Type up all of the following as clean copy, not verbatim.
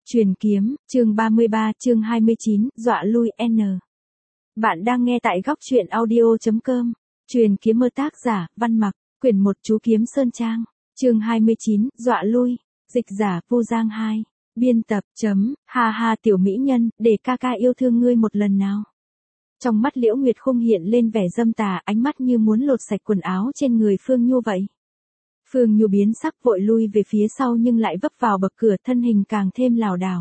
Truyền kiếm, chương 33, chương 29, dọa lui N. Bạn đang nghe tại góc truyện audio.com. Truyền kiếm mơ, tác giả, Văn Mặc, quyển 1, chú kiếm Sơn Trang, chương 29, dọa lui, dịch giả, Vô Giang 2, biên tập, ha ha tiểu mỹ nhân, để ca ca yêu thương ngươi một lần nào. Trong mắt Liễu Nguyệt Khung hiện lên vẻ dâm tà, ánh mắt như muốn lột sạch quần áo trên người Phương Nhu vậy. Phương Nhu biến sắc vội lui về phía sau nhưng lại vấp vào bậc cửa, thân hình càng thêm lảo đảo.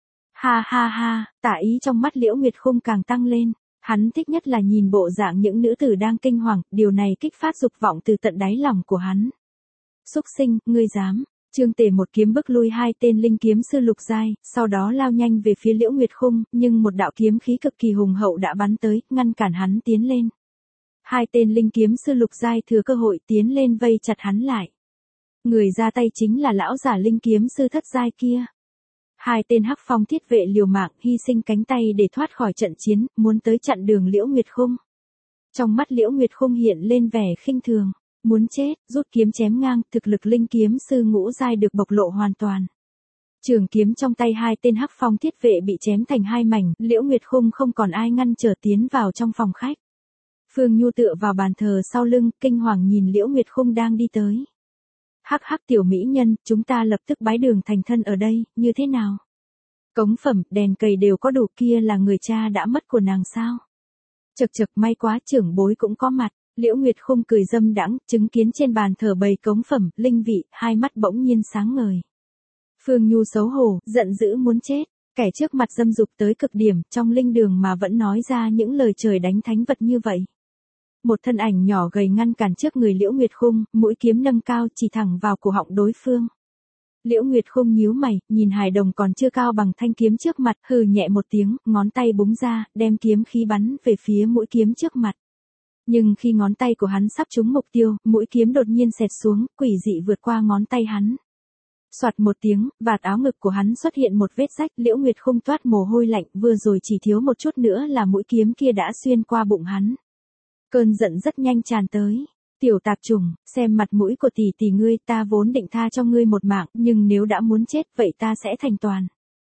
Ha ha ha, tà ý trong mắt Liễu Nguyệt Khung càng tăng lên, hắn thích nhất là nhìn bộ dạng những nữ tử đang kinh hoàng, điều này kích phát dục vọng từ tận đáy lòng của hắn. Súc sinh, ngươi dám. Trương Tề một kiếm bức lui hai tên linh kiếm sư lục giai, sau đó lao nhanh về phía Liễu Nguyệt Khung, nhưng một đạo kiếm khí cực kỳ hùng hậu đã bắn tới, ngăn cản hắn tiến lên. Hai tên linh kiếm sư lục giai thừa cơ hội tiến lên vây chặt hắn lại. Người ra tay chính là lão giả linh kiếm sư thất giai kia. Hai tên hắc phong thiết vệ liều mạng hy sinh cánh tay để thoát khỏi trận chiến, muốn tới chặn đường Liễu Nguyệt Khung. Trong mắt Liễu Nguyệt Khung hiện lên vẻ khinh thường, muốn chết, rút kiếm chém ngang, thực lực linh kiếm sư ngũ giai được bộc lộ hoàn toàn. Trường kiếm trong tay hai tên hắc phong thiết vệ bị chém thành hai mảnh, Liễu Nguyệt Khung không còn ai ngăn trở tiến vào trong phòng khách. Phương Nhu tựa vào bàn thờ sau lưng, kinh hoàng nhìn Liễu Nguyệt Khung đang đi tới. Hắc hắc tiểu mỹ nhân, chúng ta lập tức bái đường thành thân ở đây, như thế nào? Cống phẩm, đèn cầy đều có đủ, kia là người cha đã mất của nàng sao? Chật chật, may quá trưởng bối cũng có mặt. Liễu Nguyệt Khung cười dâm đãng, chứng kiến trên bàn thờ bày cống phẩm, linh vị, hai mắt bỗng nhiên sáng ngời. Phương Nhu xấu hổ, giận dữ muốn chết, kẻ trước mặt dâm dục tới cực điểm, trong linh đường mà vẫn nói ra những lời trời đánh thánh vật như vậy. Một thân ảnh nhỏ gầy ngăn cản trước người Liễu Nguyệt Khung, mũi kiếm nâng cao chỉ thẳng vào cổ họng đối phương. Liễu Nguyệt Khung nhíu mày, nhìn hài đồng còn chưa cao bằng thanh kiếm trước mặt, hừ nhẹ một tiếng, ngón tay búng ra, đem kiếm khí bắn về phía mũi kiếm trước mặt. Nhưng khi ngón tay của hắn sắp trúng mục tiêu, mũi kiếm đột nhiên xẹt xuống, quỷ dị vượt qua ngón tay hắn. Soạt một tiếng, vạt áo ngực của hắn xuất hiện một vết rách, Liễu Nguyệt Khung toát mồ hôi lạnh, vừa rồi chỉ thiếu một chút nữa là mũi kiếm kia đã xuyên qua bụng hắn. Cơn giận rất nhanh tràn tới. Tiểu tạp chủng, xem mặt mũi của tỷ tỷ ngươi, ta vốn định tha cho ngươi một mạng, nhưng nếu đã muốn chết, vậy ta sẽ thành toàn.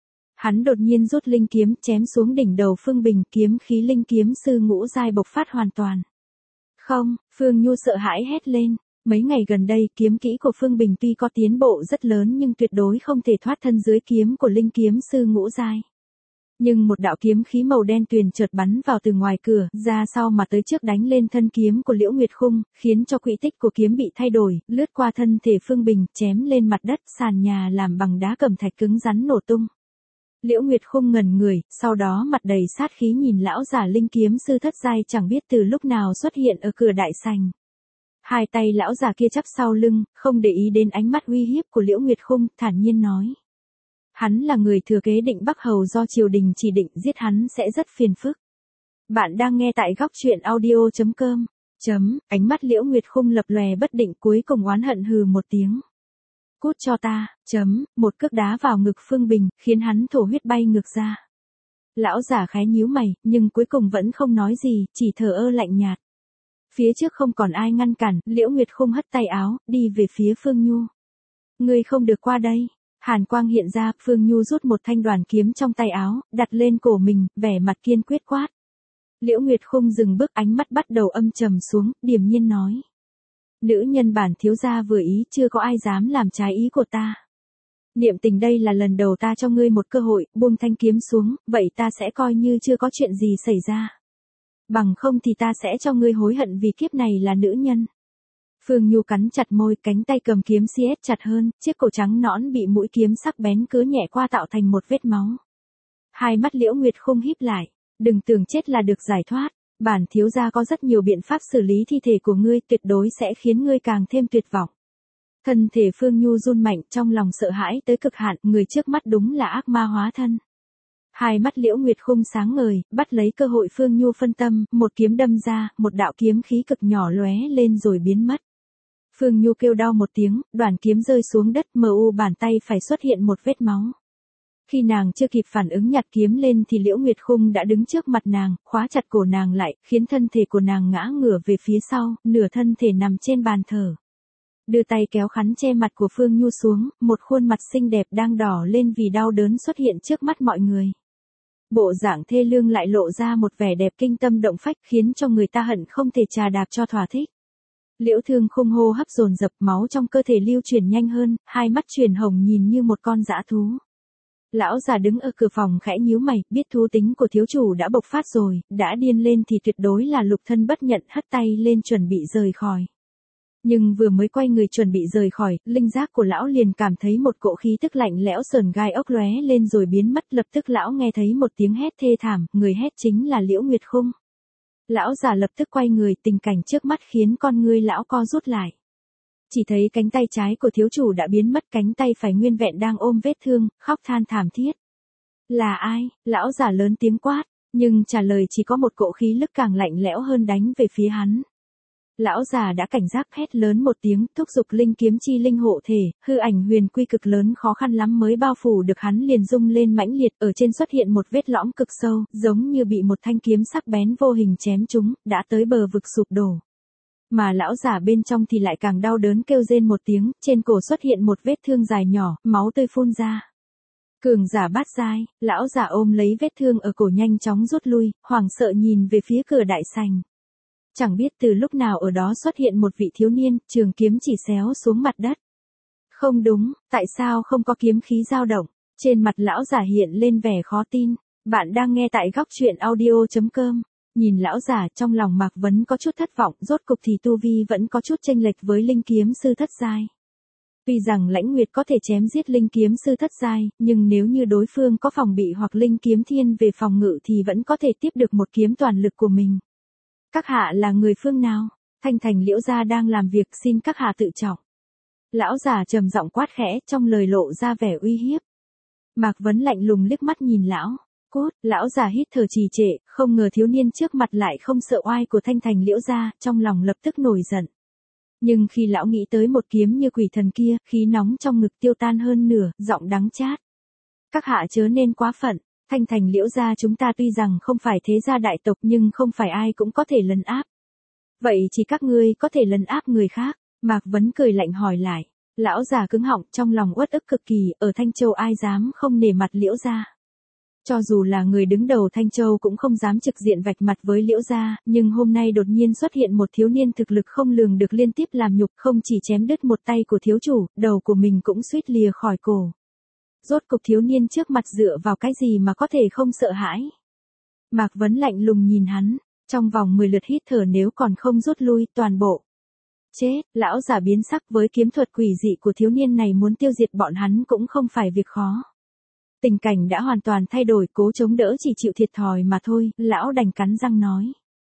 Hắn đột nhiên rút linh kiếm, chém xuống đỉnh đầu Phương Bình, kiếm khí linh kiếm sư ngũ giai bộc phát hoàn toàn. Không, Phương Nhu sợ hãi hét lên. Mấy ngày gần đây, kiếm kỹ của Phương Bình tuy có tiến bộ rất lớn nhưng tuyệt đối không thể thoát thân dưới kiếm của linh kiếm sư ngũ giai. Nhưng một đạo kiếm khí màu đen tuyền chợt bắn vào từ ngoài cửa, ra sau mà tới trước đánh lên thân kiếm của Liễu Nguyệt Khung, khiến cho quỹ tích của kiếm bị thay đổi, lướt qua thân thể Phương Bình, chém lên mặt đất, sàn nhà làm bằng đá cẩm thạch cứng rắn nổ tung. Liễu Nguyệt Khung ngẩn người, sau đó mặt đầy sát khí nhìn lão giả linh kiếm sư thất giai chẳng biết từ lúc nào xuất hiện ở cửa đại sảnh. Hai tay lão già kia chắp sau lưng, không để ý đến ánh mắt uy hiếp của Liễu Nguyệt Khung, thản nhiên nói. Hắn là người thừa kế Định Bắc Hầu do triều đình chỉ định, giết hắn sẽ rất phiền phức. Bạn đang nghe tại góc truyện audio.com. Ánh mắt Liễu Nguyệt Khung lập lòe bất định, cuối cùng oán hận hừ một tiếng. Cút cho ta, một cước đá vào ngực Phương Bình, khiến hắn thổ huyết bay ngược ra. Lão giả khẽ nhíu mày, nhưng cuối cùng vẫn không nói gì, chỉ thờ ơ lạnh nhạt. Phía trước không còn ai ngăn cản, Liễu Nguyệt Khung hất tay áo, đi về phía Phương Nhu. Ngươi không được qua đây. Hàn quang hiện ra, Phương Nhu rút một thanh đoàn kiếm trong tay áo, đặt lên cổ mình, vẻ mặt kiên quyết quát. Liễu Nguyệt Khung dừng bước, ánh mắt bắt đầu âm trầm xuống, điềm nhiên nói. Nữ nhân bản thiếu gia vừa ý, chưa có ai dám làm trái ý của ta. Niệm tình đây là lần đầu ta cho ngươi một cơ hội, buông thanh kiếm xuống, vậy ta sẽ coi như chưa có chuyện gì xảy ra. Bằng không thì ta sẽ cho ngươi hối hận vì kiếp này là nữ nhân. Phương Nhu cắn chặt môi, cánh tay cầm kiếm siết chặt hơn, chiếc cổ trắng nõn bị mũi kiếm sắc bén cứa nhẹ qua tạo thành một vết máu. Hai mắt Liễu Nguyệt Khung híp lại, đừng tưởng chết là được giải thoát, bản thiếu gia có rất nhiều biện pháp xử lý thi thể của ngươi, tuyệt đối sẽ khiến ngươi càng thêm tuyệt vọng. Thân thể Phương Nhu run mạnh, trong lòng sợ hãi tới cực hạn, người trước mắt đúng là ác ma hóa thân. Hai mắt Liễu Nguyệt Khung sáng ngời, bắt lấy cơ hội Phương Nhu phân tâm, một kiếm đâm ra, một đạo kiếm khí cực nhỏ lóe lên rồi biến mất. Phương Nhu kêu đau một tiếng, đoàn kiếm rơi xuống đất, bàn tay phải xuất hiện một vết máu. Khi nàng chưa kịp phản ứng nhặt kiếm lên thì Liễu Nguyệt Khung đã đứng trước mặt nàng, khóa chặt cổ nàng lại, khiến thân thể của nàng ngã ngửa về phía sau, nửa thân thể nằm trên bàn thờ. đưa tay kéo khăn che mặt của Phương Nhu xuống, một khuôn mặt xinh đẹp đang đỏ lên vì đau đớn xuất hiện trước mắt mọi người. Bộ dạng thê lương lại lộ ra một vẻ đẹp kinh tâm động phách khiến cho người ta hận không thể chà đạp cho thỏa thích. Liễu Thương Khung hô hấp dồn dập, máu trong cơ thể lưu chuyển nhanh hơn, hai mắt chuyển hồng nhìn như một con dã thú. Lão già đứng ở cửa phòng khẽ nhíu mày, biết thú tính của thiếu chủ đã bộc phát rồi, đã điên lên thì tuyệt đối là lục thân bất nhận, hất tay lên chuẩn bị rời khỏi. Nhưng vừa mới quay người chuẩn bị rời khỏi, linh giác của lão liền cảm thấy một cỗ khí tức lạnh lẽo sờn gai ốc lóe lên rồi biến mất, lập tức lão nghe thấy một tiếng hét thê thảm, người hét chính là Liễu Nguyệt Khung. Lão già lập tức quay người, tình cảnh trước mắt khiến con ngươi lão co rút lại. Chỉ thấy cánh tay trái của thiếu chủ đã biến mất, cánh tay phải nguyên vẹn đang ôm vết thương, khóc than thảm thiết. Là ai? Lão già lớn tiếng quát, nhưng trả lời chỉ có một cỗ khí lực càng lạnh lẽo hơn đánh về phía hắn. Lão già đã cảnh giác hét lớn một tiếng, thúc giục linh kiếm chi linh hộ thể, hư ảnh huyền quy cực lớn khó khăn lắm mới bao phủ được hắn liền rung lên mãnh liệt, ở trên xuất hiện một vết lõm cực sâu, giống như bị một thanh kiếm sắc bén vô hình chém trúng, đã tới bờ vực sụp đổ. Mà lão già bên trong thì lại càng đau đớn kêu rên một tiếng, trên cổ xuất hiện một vết thương dài nhỏ, máu tươi phun ra. Cường giả bát giai, lão già ôm lấy vết thương ở cổ nhanh chóng rút lui, hoảng sợ nhìn về phía cửa đại sảnh. Chẳng biết từ lúc nào ở đó xuất hiện một vị thiếu niên, trường kiếm chỉ xéo xuống mặt đất. Không đúng, tại sao không có kiếm khí dao động? Trên mặt lão già hiện lên vẻ khó tin. Bạn đang nghe tại góc truyện audio.com. Nhìn lão già trong lòng Mạc Vấn có chút thất vọng, rốt cục thì tu vi vẫn có chút chênh lệch với linh kiếm sư thất giai. Tuy rằng Lãnh Nguyệt có thể chém giết linh kiếm sư thất giai, nhưng nếu như đối phương có phòng bị hoặc linh kiếm thiên về phòng ngự thì vẫn có thể tiếp được một kiếm toàn lực của mình. Các hạ là người phương nào? Thanh Thành Liễu gia đang làm việc, xin các hạ tự trọng. Lão già trầm giọng quát khẽ, trong lời lộ ra vẻ uy hiếp. Mạc Vấn lạnh lùng liếc mắt nhìn lão. Cốt, lão già hít thở trì trệ, không ngờ thiếu niên trước mặt lại không sợ oai của Thanh Thành Liễu gia, trong lòng lập tức nổi giận. Nhưng khi lão nghĩ tới một kiếm như quỷ thần kia, khí nóng trong ngực tiêu tan hơn nửa, giọng đắng chát. Các hạ chớ nên quá phận. Thanh Thành Liễu gia chúng ta tuy rằng không phải thế gia đại tộc nhưng không phải ai cũng có thể lấn áp. Vậy chỉ các ngươi có thể lấn áp người khác. Mạc Vấn cười lạnh hỏi lại. Lão già cứng họng, trong lòng uất ức cực kỳ, ở Thanh Châu ai dám không nể mặt Liễu gia. Cho dù là người đứng đầu Thanh Châu cũng không dám trực diện vạch mặt với Liễu gia, nhưng hôm nay đột nhiên xuất hiện một thiếu niên thực lực không lường được liên tiếp làm nhục, không chỉ chém đứt một tay của thiếu chủ, đầu của mình cũng suýt lìa khỏi cổ. Rốt cục thiếu niên trước mặt dựa vào cái gì mà có thể không sợ hãi? Mạc Vấn lạnh lùng nhìn hắn, trong vòng 10 lượt hít thở nếu còn không rút lui toàn bộ. Chết, lão già biến sắc, với kiếm thuật quỷ dị của thiếu niên này muốn tiêu diệt bọn hắn cũng không phải việc khó. Tình cảnh đã hoàn toàn thay đổi, cố chống đỡ chỉ chịu thiệt thòi mà thôi, lão đành cắn răng nói.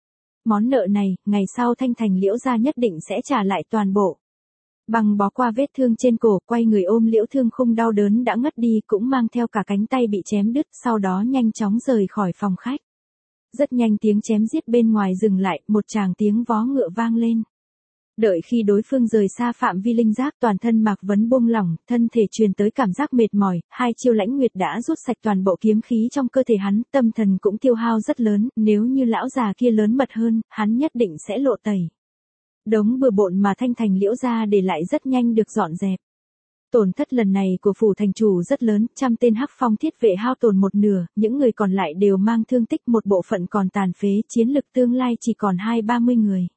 Món nợ này, ngày sau Thanh Thành Liễu gia nhất định sẽ trả lại toàn bộ. Bằng bó qua vết thương trên cổ, quay người ôm Liễu Thương Khung đau đớn đã ngất đi, cũng mang theo cả cánh tay bị chém đứt, sau đó nhanh chóng rời khỏi phòng khách. Rất nhanh tiếng chém giết bên ngoài dừng lại, một tràng tiếng vó ngựa vang lên. Đợi khi đối phương rời xa phạm vi linh giác, toàn thân Mạc Vấn buông lỏng, thân thể truyền tới cảm giác mệt mỏi, hai chiêu Lãnh Nguyệt đã rút sạch toàn bộ kiếm khí trong cơ thể hắn, tâm thần cũng tiêu hao rất lớn, nếu như lão già kia lớn mật hơn, hắn nhất định sẽ lộ tẩy. Đống bừa bộn mà Thanh Thành Liễu gia để lại rất nhanh được dọn dẹp. Tổn thất lần này của phủ thành chủ rất lớn, 100 tên Hắc Phong thiết vệ hao tổn một nửa, những người còn lại đều mang thương tích, một bộ phận còn tàn phế, chiến lực tương lai chỉ còn 20-30 người.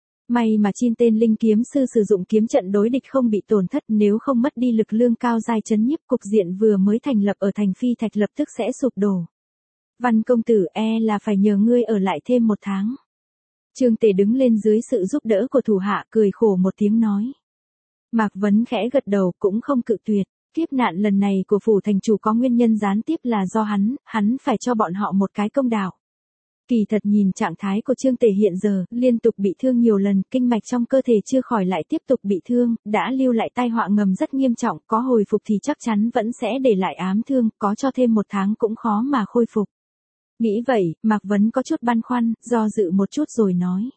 May mà 9 tên linh kiếm sư sử dụng kiếm trận đối địch không bị tổn thất, nếu không mất đi lực lương cao giai chấn nhiếp, cục diện vừa mới thành lập ở thành Phi Thạch lập tức sẽ sụp đổ. Văn công tử, là phải nhờ ngươi ở lại thêm 1 tháng. Trương Tề đứng lên dưới sự giúp đỡ của thủ hạ, cười khổ một tiếng nói. Mạc Vấn khẽ gật đầu, cũng không cự tuyệt. Kiếp nạn lần này của phủ thành chủ có nguyên nhân gián tiếp là do hắn phải cho bọn họ một cái công đạo. Kỳ thật nhìn trạng thái của Trương Tề hiện giờ, liên tục bị thương nhiều lần, kinh mạch trong cơ thể chưa khỏi lại tiếp tục bị thương, đã lưu lại tai họa ngầm rất nghiêm trọng, có hồi phục thì chắc chắn vẫn sẽ để lại ám thương, có cho thêm 1 tháng cũng khó mà khôi phục. Nghĩ vậy, Mạc Vấn có chút băn khoăn, do dự một chút rồi nói.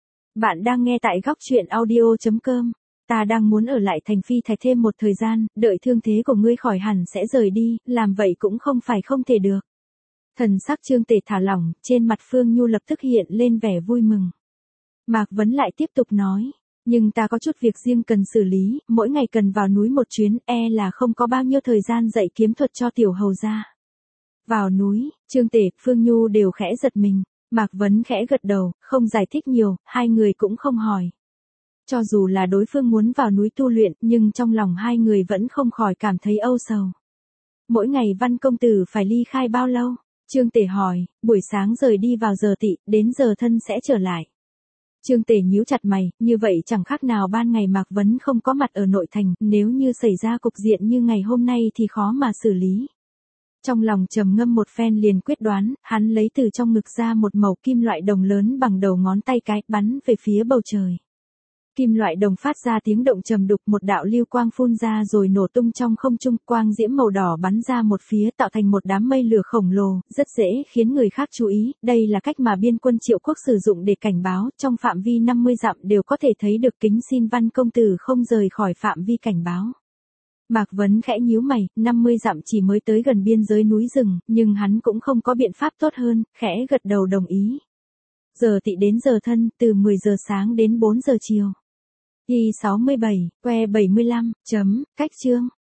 Bạn đang nghe tại góc truyện audio.com. Ta đang muốn ở lại thành Phi Thạch thêm một thời gian, đợi thương thế của ngươi khỏi hẳn sẽ rời đi, làm vậy cũng không phải không thể được. Thần sắc Trương Tề thả lỏng, trên mặt Phương Nhu lập tức hiện lên vẻ vui mừng. Mạc Vấn lại tiếp tục nói. Nhưng ta có chút việc riêng cần xử lý, mỗi ngày cần vào núi một chuyến, là không có bao nhiêu thời gian dạy kiếm thuật cho tiểu hầu gia. Vào núi, Trương Tể, Phương Nhu đều khẽ giật mình. Mạc Vấn khẽ gật đầu, không giải thích nhiều, hai người cũng không hỏi. Cho dù là đối phương muốn vào núi tu luyện, nhưng trong lòng hai người vẫn không khỏi cảm thấy âu sầu. Mỗi ngày Văn công tử phải ly khai bao lâu? Trương Tể hỏi, buổi sáng rời đi vào giờ tỵ, đến giờ thân sẽ trở lại. Trương Tể nhíu chặt mày, như vậy chẳng khác nào ban ngày Mạc Vấn không có mặt ở nội thành, nếu như xảy ra cục diện như ngày hôm nay thì khó mà xử lý. Trong lòng trầm ngâm một phen liền quyết đoán, hắn lấy từ trong ngực ra một mẩu kim loại đồng lớn bằng đầu ngón tay cái, bắn về phía bầu trời. Kim loại đồng phát ra tiếng động trầm đục, một đạo lưu quang phun ra rồi nổ tung trong không trung, quang diễm màu đỏ bắn ra một phía tạo thành một đám mây lửa khổng lồ, rất dễ khiến người khác chú ý, đây là cách mà biên quân Triệu Quốc sử dụng để cảnh báo, trong phạm vi 50 dặm đều có thể thấy được, kính xin Văn công tử không rời khỏi phạm vi cảnh báo. Mạc Vấn khẽ nhíu mày, 50 dặm chỉ mới tới gần biên giới núi rừng, nhưng hắn cũng không có biện pháp tốt hơn, khẽ gật đầu đồng ý. Giờ tỵ đến giờ thân, từ 10 giờ sáng đến 4 giờ chiều. Y 67, que 75, cách chương.